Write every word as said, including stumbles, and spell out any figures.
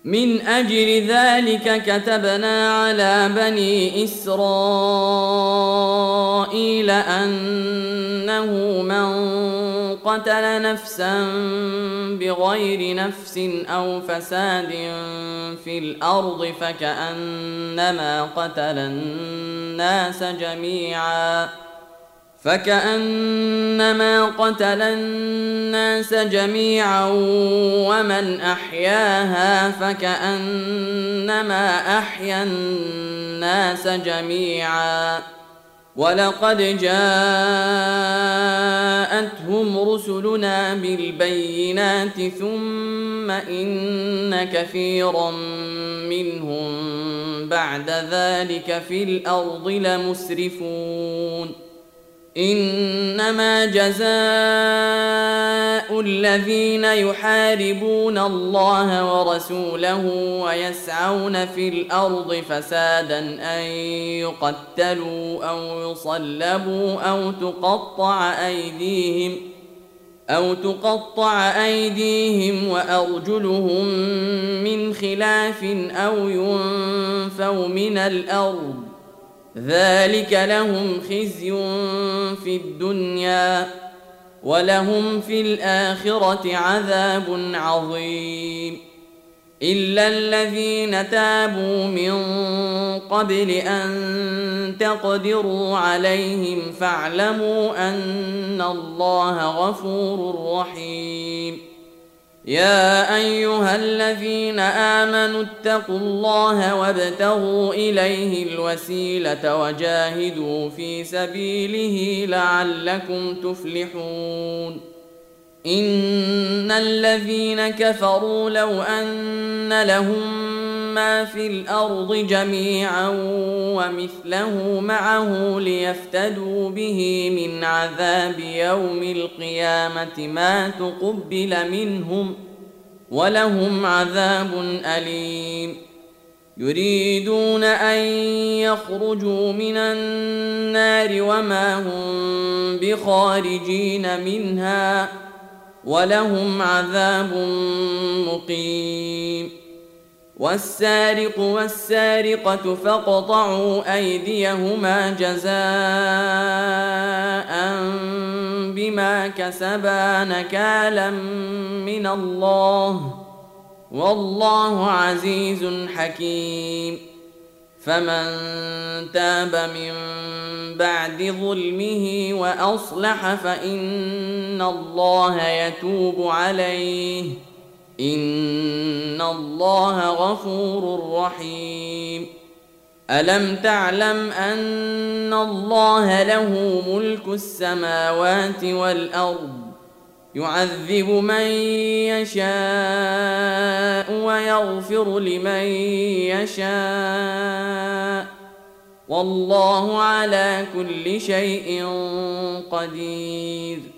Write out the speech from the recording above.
من أجل ذلك كتبنا على بني إسرائيل أنه من قتل نفسا بغير نفس أو فساد في الأرض فكأنما قتل الناس جميعا فكأنما قتل الناس جميعا ومن أحياها فكأنما أحيا الناس جميعا ولقد جاءتهم رسلنا بالبينات ثم إن كثيرا منهم بعد ذلك في الأرض لمسرفون إنما جزاء الذين يحاربون الله ورسوله ويسعون في الأرض فسادا أن يقتلوا أو يصلبوا أو تقطع أيديهم أو تقطع أيديهم وأرجلهم من خلاف أو ينفوا من الأرض ذلك لهم خزي في الدنيا ولهم في الآخرة عذاب عظيم إلا الذين تابوا من قبل أن تقدروا عليهم فاعلموا أن الله غفور رحيم يا أيها الذين آمنوا اتقوا الله وابتغوا إليه الوسيلة وجاهدوا في سبيله لعلكم تفلحون إن الذين كفروا لو أن لهم ما في الأرض جميعا ومثله معه ليفتدوا به من عذاب يوم القيامة ما تقبل منهم ولهم عذاب أليم يريدون أن يخرجوا من النار وما هم بخارجين منها ولهم عذاب مقيم والسارق والسارقة فاقطعوا أيديهما جزاء بما كسبا نكالا من الله والله عزيز حكيم فمن تاب من بعد ظلمه وأصلح فإن الله يتوب عليه إن الله غفور رحيم ألم تعلم أن الله له ملك السماوات والأرض يعذب من يشاء ويغفر لمن يشاء والله على كل شيء قدير